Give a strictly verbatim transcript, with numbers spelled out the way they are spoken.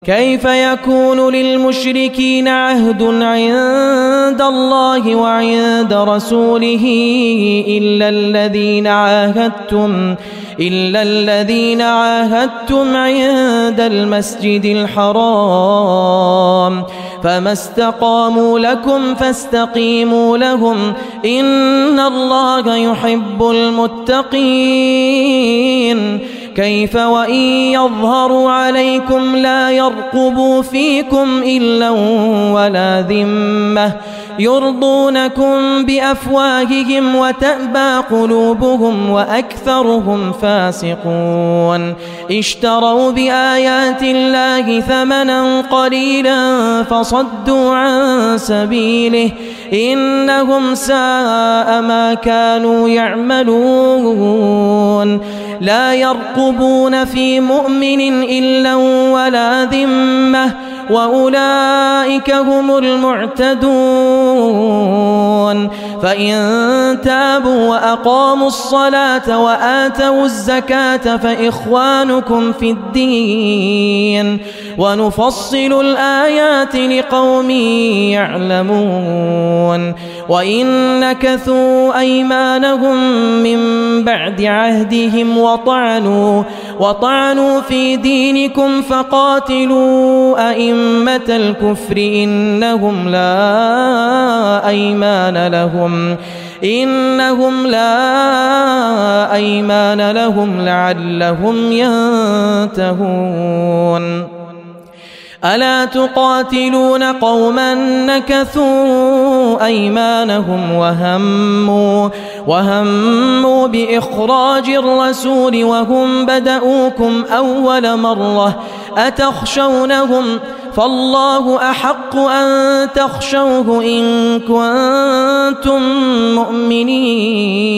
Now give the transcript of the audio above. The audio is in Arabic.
كيف يكون للمشركين عهد عند الله وعند رسوله إلا الذين عاهدتم إلا الذين عاهدتم عند المسجد الحرام فما استقاموا لكم فاستقيموا لهم إن الله يحب المتقين. كيف وإن يظهروا عليكم لا يرقبوا فيكم إلا ولا ذمة يرضونكم بأفواههم وتأبى قلوبهم وأكثرهم فاسقون. اشتروا بآيات الله ثمنا قليلا فصدوا عن سبيله إنهم ساء ما كانوا يعملون. لا يرقبون في مؤمن إلا ولا ذمة وأولئك هم المعتدون. فإن تابوا وأقاموا الصلاة وآتوا الزكاة فإخوانكم في الدين ونفصل الآيات لقوم يعلمون. وإن نكثوا أيمانهم من بعد عهدهم وطعنوا وطعنوا في دينكم فقاتلوا أئمة الكفر إنهم لا أيمان لهم إنهم لا أيمان لهم لعلهم ينتهون. ألا تقاتلون قوما نكثوا أيمانهم وهموا وهموا بإخراج الرسول وهم بدؤوكم أول مرة أتخشونهم فالله أحق أن تخشوه إن كنتم مؤمنين.